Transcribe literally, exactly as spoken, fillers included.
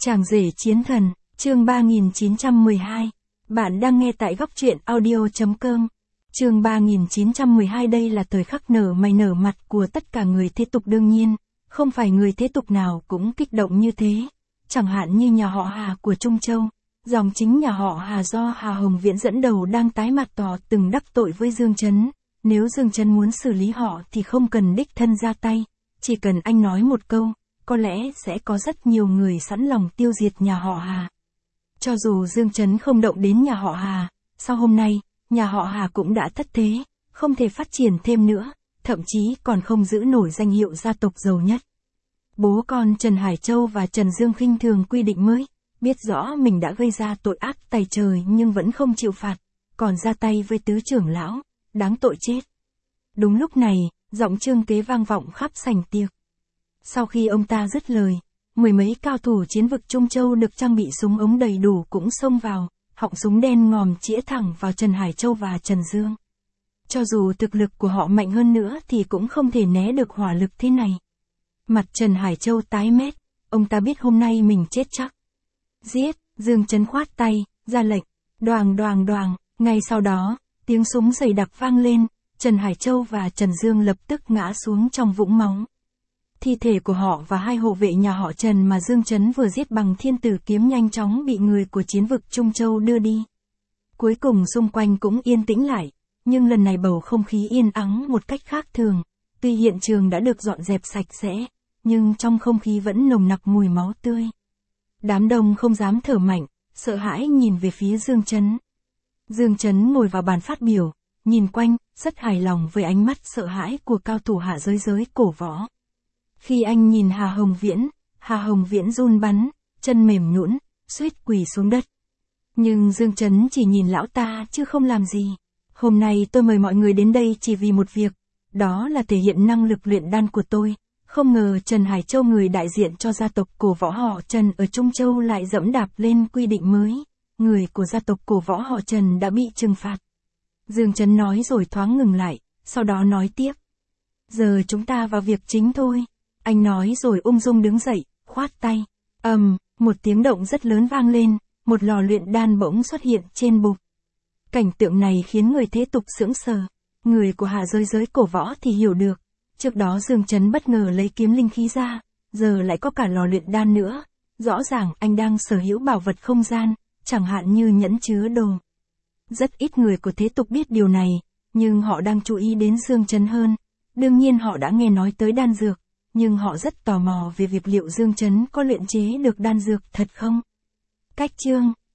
Chàng rể chiến thần, chương ba nghìn chín trăm mười hai. Bạn đang nghe tại góc truyện audio chấm com. Chương ba nghìn chín trăm mười hai. Đây là thời khắc nở mày nở mặt của tất cả người thế tục, đương nhiên, không phải người thế tục nào cũng kích động như thế. Chẳng hạn như nhà họ Hà của Trung Châu, dòng chính nhà họ Hà do Hà Hồng Viễn dẫn đầu đang tái mặt tỏ từng đắc tội với Dương Chấn. Nếu Dương Chấn muốn xử lý họ thì không cần đích thân ra tay, chỉ cần anh nói một câu, có lẽ sẽ có rất nhiều người sẵn lòng tiêu diệt nhà họ Hà. Cho dù Dương Chấn không động đến nhà họ Hà, sau hôm nay, nhà họ Hà cũng đã thất thế, không thể phát triển thêm nữa, thậm chí còn không giữ nổi danh hiệu gia tộc giàu nhất. Bố con Trần Hải Châu và Trần Dương khinh thường quy định mới, biết rõ mình đã gây ra tội ác tày trời nhưng vẫn không chịu phạt, còn ra tay với tứ trưởng lão, đáng tội chết. Đúng lúc này, giọng Trương Tế vang vọng khắp sảnh tiệc. Sau khi ông ta dứt lời, mười mấy cao thủ chiến vực Trung Châu được trang bị súng ống đầy đủ cũng xông vào, họng súng đen ngòm chĩa thẳng vào Trần Hải Châu và Trần Dương. Cho dù thực lực của họ mạnh hơn nữa thì cũng không thể né được hỏa lực thế này. Mặt Trần Hải Châu tái mét, ông ta biết hôm nay mình chết chắc. Giết, Dương Chấn khoát tay, ra lệnh, đoàng đoàng đoàng, ngay sau đó, tiếng súng dày đặc vang lên, Trần Hải Châu và Trần Dương lập tức ngã xuống trong vũng máu. Thi thể của họ và hai hộ vệ nhà họ Trần mà Dương Chấn vừa giết bằng thiên tử kiếm nhanh chóng bị người của chiến vực Trung Châu đưa đi. Cuối cùng xung quanh cũng yên tĩnh lại, nhưng lần này bầu không khí yên ắng một cách khác thường. Tuy hiện trường đã được dọn dẹp sạch sẽ, nhưng trong không khí vẫn nồng nặc mùi máu tươi. Đám đông không dám thở mạnh, sợ hãi nhìn về phía Dương Chấn. Dương Chấn ngồi vào bàn phát biểu, nhìn quanh, rất hài lòng với ánh mắt sợ hãi của cao thủ hạ giới giới cổ võ. Khi anh nhìn Hà Hồng Viễn, Hà Hồng Viễn run bắn, chân mềm nhũn, suýt quỳ xuống đất. Nhưng Dương Chấn chỉ nhìn lão ta chứ không làm gì. Hôm nay tôi mời mọi người đến đây chỉ vì một việc, đó là thể hiện năng lực luyện đan của tôi. Không ngờ Trần Hải Châu, người đại diện cho gia tộc cổ võ họ Trần ở Trung Châu, lại dẫm đạp lên quy định mới. Người của gia tộc cổ võ họ Trần đã bị trừng phạt. Dương Chấn nói rồi thoáng ngừng lại, sau đó nói tiếp. Giờ chúng ta vào việc chính thôi. Anh nói rồi ung dung đứng dậy, khoát tay. Ầm, um, một tiếng động rất lớn vang lên, một lò luyện đan bỗng xuất hiện trên bục. Cảnh tượng này khiến người thế tục sững sờ. Người của hạ giới giới cổ võ thì hiểu được. Trước đó Dương Chấn bất ngờ lấy kiếm linh khí ra, giờ lại có cả lò luyện đan nữa. Rõ ràng anh đang sở hữu bảo vật không gian, chẳng hạn như nhẫn chứa đồ. Rất ít người của thế tục biết điều này, nhưng họ đang chú ý đến Dương Chấn hơn. Đương nhiên họ đã nghe nói tới đan dược, nhưng họ rất tò mò về việc liệu Dương Chấn có luyện chế được đan dược thật không. Cách chương